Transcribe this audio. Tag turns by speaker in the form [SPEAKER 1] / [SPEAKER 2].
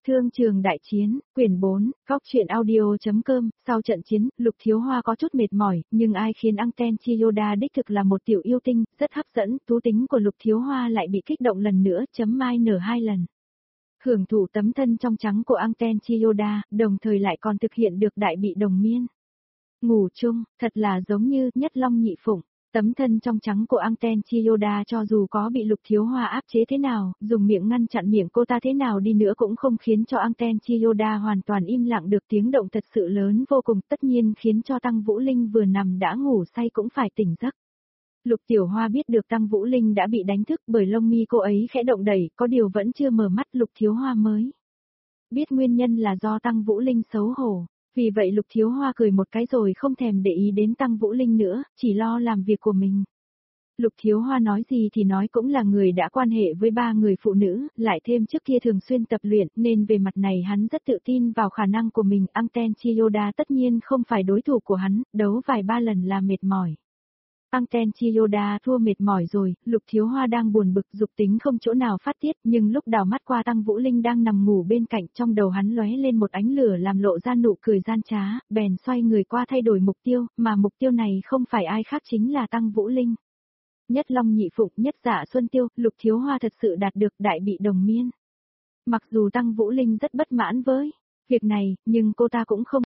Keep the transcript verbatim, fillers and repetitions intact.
[SPEAKER 1] Thương trường đại chiến, quyển bốn, góc truyện audio.com, sau trận chiến, Lục Thiếu Hoa có chút mệt mỏi, nhưng ai khiến Anten Chiyoda đích thực là một tiểu yêu tinh, rất hấp dẫn, thú tính của Lục Thiếu Hoa lại bị kích động lần nữa, chấm mai nở hai lần. Hưởng thụ tấm thân trong trắng của Anten Chiyoda, đồng thời lại còn thực hiện được đại bị đồng miên. Ngủ chung, thật là giống như nhất long nhị phụng. Tấm thân trong trắng của Anten Chiyoda cho dù có bị Lục Thiếu Hoa áp chế thế nào, dùng miệng ngăn chặn miệng cô ta thế nào đi nữa cũng không khiến cho Anten Chiyoda hoàn toàn im lặng được, tiếng động thật sự lớn vô cùng, tất nhiên khiến cho Tăng Vũ Linh vừa nằm đã ngủ say cũng phải tỉnh giấc. Lục Tiểu Hoa biết được Tăng Vũ Linh đã bị đánh thức bởi lông mi cô ấy khẽ động đẩy, có điều vẫn chưa mở mắt, Lục Thiếu Hoa mới biết nguyên nhân là do Tăng Vũ Linh xấu hổ. Vì vậy Lục Thiếu Hoa cười một cái rồi không thèm để ý đến Tăng Vũ Linh nữa, chỉ lo làm việc của mình. Lục Thiếu Hoa nói gì thì nói cũng là người đã quan hệ với ba người phụ nữ, lại thêm trước kia thường xuyên tập luyện, nên về mặt này hắn rất tự tin vào khả năng của mình. Anten Chiyoda tất nhiên không phải đối thủ của hắn, đấu vài ba lần là mệt mỏi. Anten Chiyoda thua mệt mỏi rồi, Lục Thiếu Hoa đang buồn bực, dục tính không chỗ nào phát tiết, nhưng lúc đảo mắt qua Tăng Vũ Linh đang nằm ngủ bên cạnh, trong đầu hắn lóe lên một ánh lửa làm lộ ra nụ cười gian trá, bèn xoay người qua thay đổi mục tiêu, mà mục tiêu này không phải ai khác chính là Tăng Vũ Linh. Nhất long nhị phụng, nhất dạ xuân tiêu, Lục Thiếu Hoa thật sự đạt được đại bị đồng miên. Mặc dù Tăng Vũ Linh rất bất mãn với việc này, nhưng cô ta cũng không